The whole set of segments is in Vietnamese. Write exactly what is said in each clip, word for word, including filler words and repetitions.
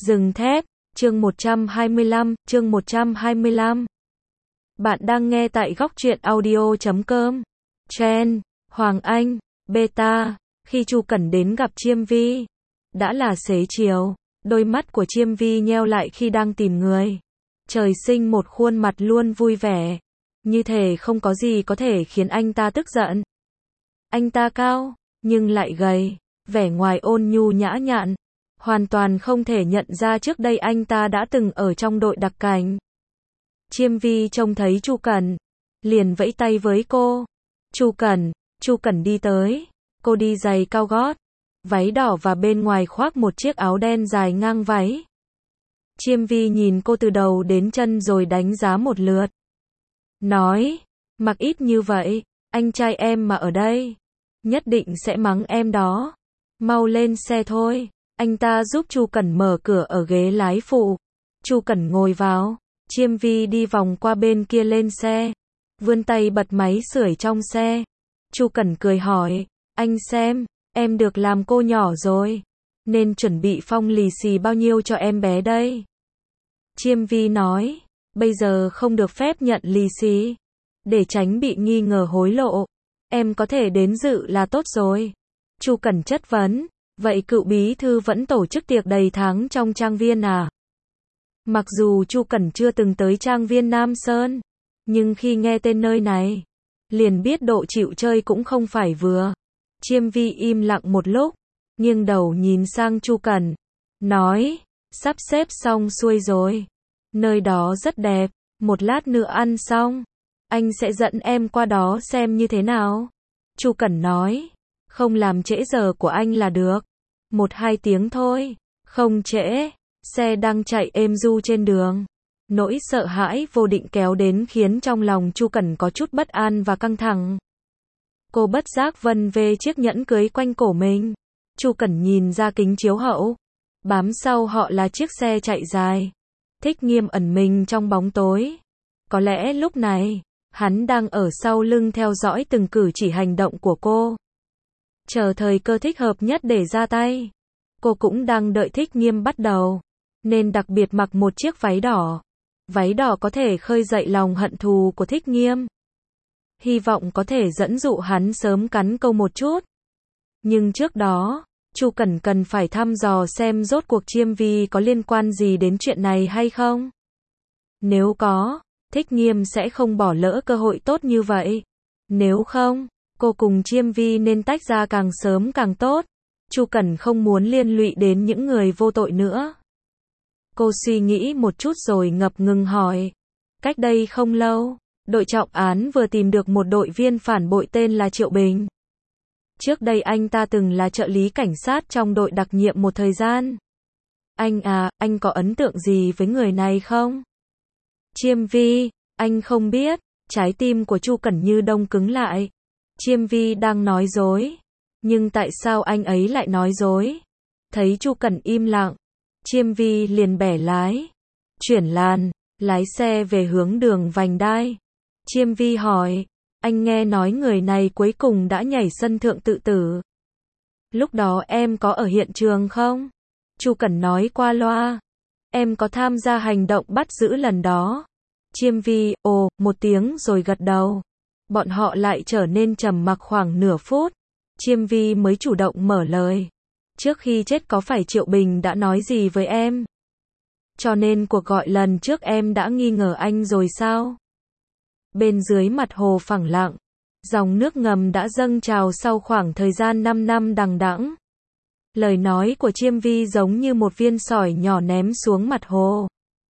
Rừng thép, chương một trăm hai mươi lăm, chương một trăm hai mươi lăm. Bạn đang nghe tại góc truyện audio chấm com. Chen, Hoàng Anh, Beta, khi Chu Cẩn đến gặp Chiêm Vi, đã là xế chiều, đôi mắt của Chiêm Vi nheo lại khi đang tìm người. Trời sinh một khuôn mặt luôn vui vẻ, như thể không có gì có thể khiến anh ta tức giận. Anh ta cao, nhưng lại gầy, vẻ ngoài ôn nhu nhã nhặn, hoàn toàn không thể nhận ra trước đây anh ta đã từng ở trong đội đặc cảnh. Chiêm Vi trông thấy Chu Cẩn, liền vẫy tay với cô. Chu Cẩn, Chu Cẩn đi tới, cô đi giày cao gót, váy đỏ và bên ngoài khoác một chiếc áo đen dài ngang váy. Chiêm Vi nhìn cô từ đầu đến chân rồi đánh giá một lượt. Nói, mặc ít như vậy, anh trai em mà ở đây, nhất định sẽ mắng em đó. Mau lên xe thôi. Anh ta giúp Chu Cẩn mở cửa ở ghế lái phụ. Chu Cẩn ngồi vào, Chiêm Vi đi vòng qua bên kia lên xe, vươn tay bật máy sưởi trong xe. Chu Cẩn cười hỏi, anh xem, em được làm cô nhỏ rồi, nên chuẩn bị phong lì xì bao nhiêu cho em bé đây? Chiêm Vi nói, bây giờ không được phép nhận lì xì, để tránh bị nghi ngờ hối lộ. Em có thể đến dự là tốt rồi. Chu Cẩn chất vấn, vậy cựu bí thư vẫn tổ chức tiệc đầy tháng trong trang viên à? Mặc dù Chu Cẩn chưa từng tới trang viên Nam Sơn, nhưng khi nghe tên nơi này, liền biết độ chịu chơi cũng không phải vừa. Chiêm Vi im lặng một lúc, nghiêng đầu nhìn sang Chu Cẩn, nói, sắp xếp xong xuôi rồi. Nơi đó rất đẹp, một lát nữa ăn xong, anh sẽ dẫn em qua đó xem như thế nào. Chu Cẩn nói, không làm trễ giờ của anh là được. Một hai tiếng thôi, không trễ. Xe đang chạy êm du trên đường. Nỗi sợ hãi vô định kéo đến khiến trong lòng Chu Cẩn có chút bất an và căng thẳng. Cô bất giác vân vê chiếc nhẫn cưới quanh cổ mình. Chu Cẩn nhìn ra kính chiếu hậu. Bám sau họ là chiếc xe chạy dài. Thích Nghiêm ẩn mình trong bóng tối. Có lẽ lúc này, hắn đang ở sau lưng theo dõi từng cử chỉ hành động của cô, chờ thời cơ thích hợp nhất để ra tay. Cô cũng đang đợi Thích Nghiêm bắt đầu, nên đặc biệt mặc một chiếc váy đỏ. Váy đỏ có thể khơi dậy lòng hận thù của Thích Nghiêm. Hy vọng có thể dẫn dụ hắn sớm cắn câu một chút. Nhưng trước đó, Chu Cẩn cần phải thăm dò xem rốt cuộc Chiêm Vi có liên quan gì đến chuyện này hay không. Nếu có, Thích Nghiêm sẽ không bỏ lỡ cơ hội tốt như vậy. Nếu không, cô cùng Chiêm Vi nên tách ra càng sớm càng tốt. Chu Cẩn không muốn liên lụy đến những người vô tội nữa. Cô suy nghĩ một chút rồi ngập ngừng hỏi. Cách đây không lâu, đội trọng án vừa tìm được một đội viên phản bội tên là Triệu Bình. Trước đây anh ta từng là trợ lý cảnh sát trong đội đặc nhiệm một thời gian. Anh à, anh có ấn tượng gì với người này không? Chiêm Vi, anh không biết. Trái tim của Chu Cẩn như đông cứng lại. Chiêm Vi đang nói dối. Nhưng tại sao anh ấy lại nói dối? Thấy Chu Cẩn im lặng, Chiêm Vi liền bẻ lái, chuyển làn, lái xe về hướng đường vành đai. Chiêm Vi hỏi, anh nghe nói người này cuối cùng đã nhảy sân thượng tự tử. Lúc đó em có ở hiện trường không? Chu Cẩn nói qua loa, em có tham gia hành động bắt giữ lần đó. Chiêm Vi, ồ, một tiếng rồi gật đầu. Bọn họ lại trở nên trầm mặc khoảng nửa phút. Chiêm Vi mới chủ động mở lời. Trước khi chết có phải Triệu Bình đã nói gì với em? Cho nên cuộc gọi lần trước em đã nghi ngờ anh rồi sao? Bên dưới mặt hồ phẳng lặng, dòng nước ngầm đã dâng trào sau khoảng thời gian năm năm đằng đẵng. Lời nói của Chiêm Vi giống như một viên sỏi nhỏ ném xuống mặt hồ.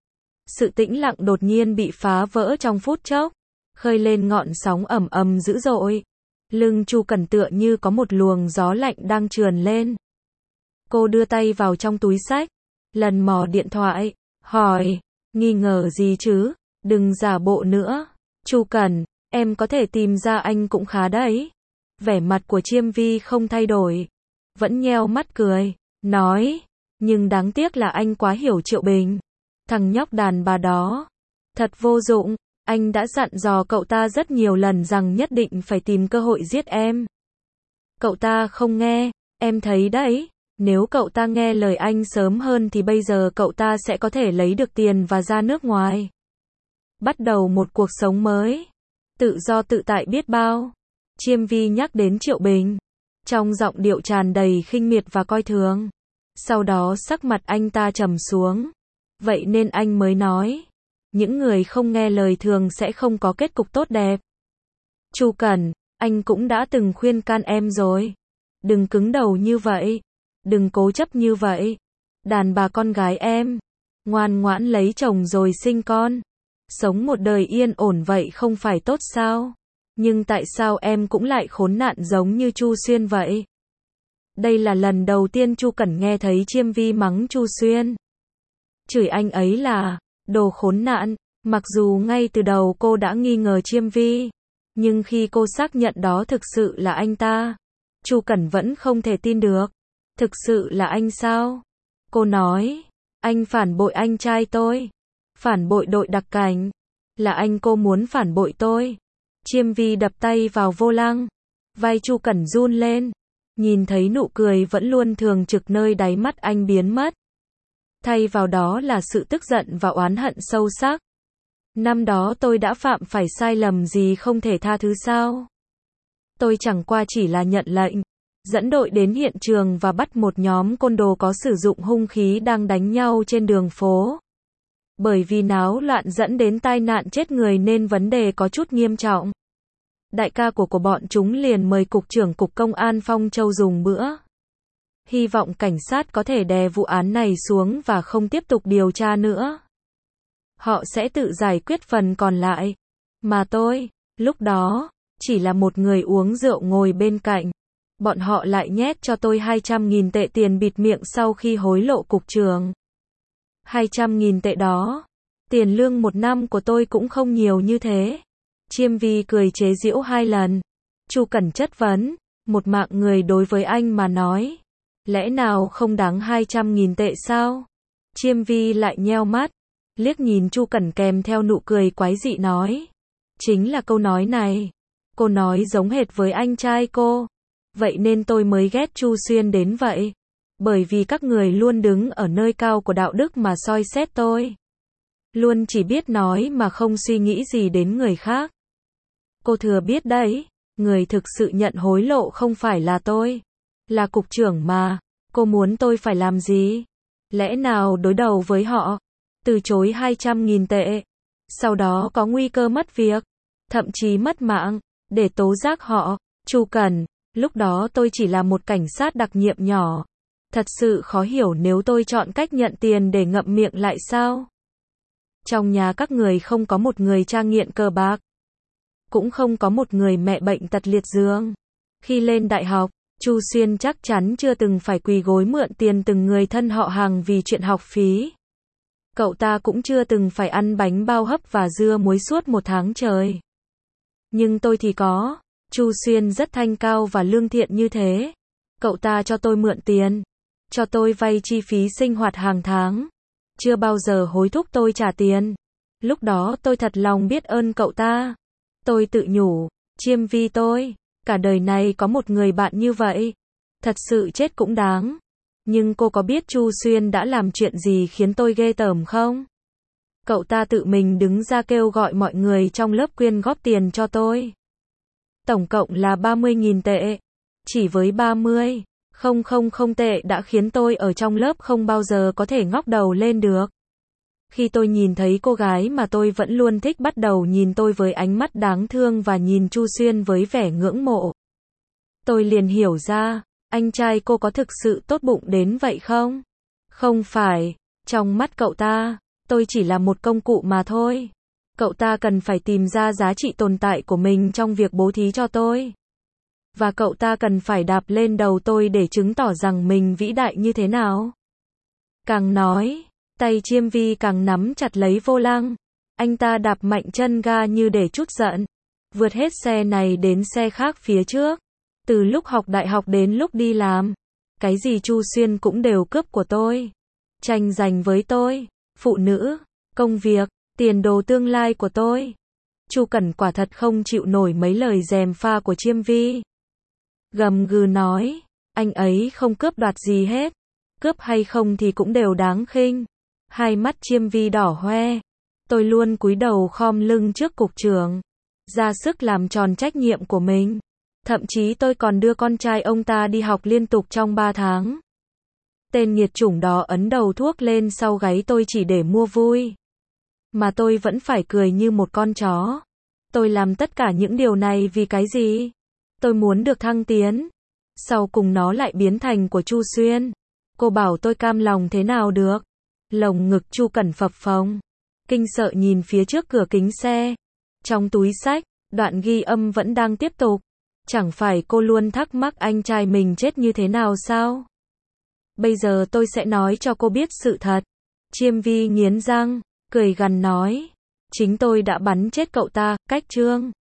Sự tĩnh lặng đột nhiên bị phá vỡ trong phút chốc, khơi lên ngọn sóng ầm ầm dữ dội. Lưng Chu Cẩn tựa như có một luồng gió lạnh đang trườn lên. Cô đưa tay vào trong túi xách, lần mò điện thoại, hỏi, nghi ngờ gì chứ, đừng giả bộ nữa. Chu Cẩn, em có thể tìm ra anh cũng khá đấy. Vẻ mặt của Chiêm Vi không thay đổi, vẫn nheo mắt cười, nói, nhưng đáng tiếc là anh quá hiểu Triệu Bình. Thằng nhóc đàn bà đó, thật vô dụng. Anh đã dặn dò cậu ta rất nhiều lần rằng nhất định phải tìm cơ hội giết em. Cậu ta không nghe, em thấy đấy. Nếu cậu ta nghe lời anh sớm hơn thì bây giờ cậu ta sẽ có thể lấy được tiền và ra nước ngoài. Bắt đầu một cuộc sống mới. Tự do tự tại biết bao. Chiêm Vi nhắc đến Triệu Bình. Trong giọng điệu tràn đầy khinh miệt và coi thường. Sau đó sắc mặt anh ta trầm xuống. Vậy nên anh mới nói. Những người không nghe lời thường sẽ không có kết cục tốt đẹp. Chu Cẩn, anh cũng đã từng khuyên can em rồi. Đừng cứng đầu như vậy. Đừng cố chấp như vậy. Đàn bà con gái em. Ngoan ngoãn lấy chồng rồi sinh con. Sống một đời yên ổn vậy không phải tốt sao? Nhưng tại sao em cũng lại khốn nạn giống như Chu Xuyên vậy? Đây là lần đầu tiên Chu Cẩn nghe thấy Chiêm Vi mắng Chu Xuyên. Chửi anh ấy là đồ khốn nạn. Mặc dù ngay từ đầu cô đã nghi ngờ Chiêm Vi, nhưng khi cô xác nhận đó thực sự là anh ta, Chu Cẩn vẫn không thể tin được. Thực sự là anh sao? Cô nói, anh phản bội anh trai tôi. Phản bội đội đặc cảnh. Là anh cô muốn phản bội tôi. Chiêm Vi đập tay vào vô lăng. Vai Chu Cẩn run lên. Nhìn thấy nụ cười vẫn luôn thường trực nơi đáy mắt anh biến mất. Thay vào đó là sự tức giận và oán hận sâu sắc. Năm đó tôi đã phạm phải sai lầm gì không thể tha thứ sao? Tôi chẳng qua chỉ là nhận lệnh, dẫn đội đến hiện trường và bắt một nhóm côn đồ có sử dụng hung khí đang đánh nhau trên đường phố. Bởi vì náo loạn dẫn đến tai nạn chết người nên vấn đề có chút nghiêm trọng. Đại ca của của bọn chúng liền mời Cục trưởng Cục Công an Phong Châu dùng bữa. Hy vọng cảnh sát có thể đè vụ án này xuống và không tiếp tục điều tra nữa. Họ sẽ tự giải quyết phần còn lại. Mà tôi, lúc đó, chỉ là một người uống rượu ngồi bên cạnh. Bọn họ lại nhét cho tôi hai trăm nghìn tệ tiền bịt miệng sau khi hối lộ cục trưởng. hai trăm nghìn tệ đó. Tiền lương một năm của tôi cũng không nhiều như thế. Chiêm Vi cười chế giễu hai lần. Chu Cẩn chất vấn. Một mạng người đối với anh mà nói. Lẽ nào không đáng hai trăm nghìn tệ sao? Chiêm Vi lại nheo mắt. Liếc nhìn Chu Cẩn kèm theo nụ cười quái dị nói. Chính là câu nói này. Cô nói giống hệt với anh trai cô. Vậy nên tôi mới ghét Chu Xuyên đến vậy. Bởi vì các người luôn đứng ở nơi cao của đạo đức mà soi xét tôi. Luôn chỉ biết nói mà không suy nghĩ gì đến người khác. Cô thừa biết đấy, người thực sự nhận hối lộ không phải là tôi. Là cục trưởng mà. Cô muốn tôi phải làm gì? Lẽ nào đối đầu với họ? Từ chối hai trăm nghìn tệ. Sau đó có nguy cơ mất việc. Thậm chí mất mạng. Để tố giác họ. Chu Cẩn, lúc đó tôi chỉ là một cảnh sát đặc nhiệm nhỏ. Thật sự khó hiểu nếu tôi chọn cách nhận tiền để ngậm miệng lại sao? Trong nhà các người không có một người cha nghiện cờ bạc. Cũng không có một người mẹ bệnh tật liệt giường. Khi lên đại học, Chu Xuyên chắc chắn chưa từng phải quỳ gối mượn tiền từng người thân họ hàng vì chuyện học phí. Cậu ta cũng chưa từng phải ăn bánh bao hấp và dưa muối suốt một tháng trời. Nhưng tôi thì có. Chu Xuyên rất thanh cao và lương thiện như thế. Cậu ta cho tôi mượn tiền. Cho tôi vay chi phí sinh hoạt hàng tháng. Chưa bao giờ hối thúc tôi trả tiền. Lúc đó tôi thật lòng biết ơn cậu ta. Tôi tự nhủ, Chiêm Vi tôi, cả đời này có một người bạn như vậy. Thật sự chết cũng đáng. Nhưng cô có biết Chu Xuyên đã làm chuyện gì khiến tôi ghê tởm không? Cậu ta tự mình đứng ra kêu gọi mọi người trong lớp quyên góp tiền cho tôi. Tổng cộng là ba mươi nghìn tệ. Chỉ với ba mươi, không không không tệ đã khiến tôi ở trong lớp không bao giờ có thể ngóc đầu lên được. Khi tôi nhìn thấy cô gái mà tôi vẫn luôn thích bắt đầu nhìn tôi với ánh mắt đáng thương và nhìn Chu Xuyên với vẻ ngưỡng mộ. Tôi liền hiểu ra, anh trai cô có thực sự tốt bụng đến vậy không? Không phải, trong mắt cậu ta, tôi chỉ là một công cụ mà thôi. Cậu ta cần phải tìm ra giá trị tồn tại của mình trong việc bố thí cho tôi. Và cậu ta cần phải đạp lên đầu tôi để chứng tỏ rằng mình vĩ đại như thế nào. Càng nói, tay Chiêm Vi càng nắm chặt lấy vô lăng. Anh ta đạp mạnh chân ga như để trút giận. Vượt hết xe này đến xe khác phía trước. Từ lúc học đại học đến lúc đi làm. Cái gì Chu Xuyên cũng đều cướp của tôi. Tranh giành với tôi. Phụ nữ, công việc, tiền đồ tương lai của tôi. Chu Cẩn quả thật không chịu nổi mấy lời gièm pha của Chiêm Vi. Gầm gừ nói. Anh ấy không cướp đoạt gì hết. Cướp hay không thì cũng đều đáng khinh. Hai mắt Chiêm Vi đỏ hoe. Tôi luôn cúi đầu khom lưng trước cục trưởng. Ra sức làm tròn trách nhiệm của mình. Thậm chí tôi còn đưa con trai ông ta đi học liên tục trong ba tháng. Tên nghiệt chủng đó ấn đầu thuốc lên sau gáy tôi chỉ để mua vui. Mà tôi vẫn phải cười như một con chó. Tôi làm tất cả những điều này vì cái gì? Tôi muốn được thăng tiến. Sau cùng nó lại biến thành của Chu Xuyên. Cô bảo tôi cam lòng thế nào được? Lồng ngực Chu Cẩn phập phồng. Kinh sợ nhìn phía trước cửa kính xe. Trong túi xách, đoạn ghi âm vẫn đang tiếp tục. Chẳng phải cô luôn thắc mắc anh trai mình chết như thế nào sao? Bây giờ tôi sẽ nói cho cô biết sự thật. Chiêm Vi nghiến răng, cười gằn nói. Chính tôi đã bắn chết cậu ta, cách Trương.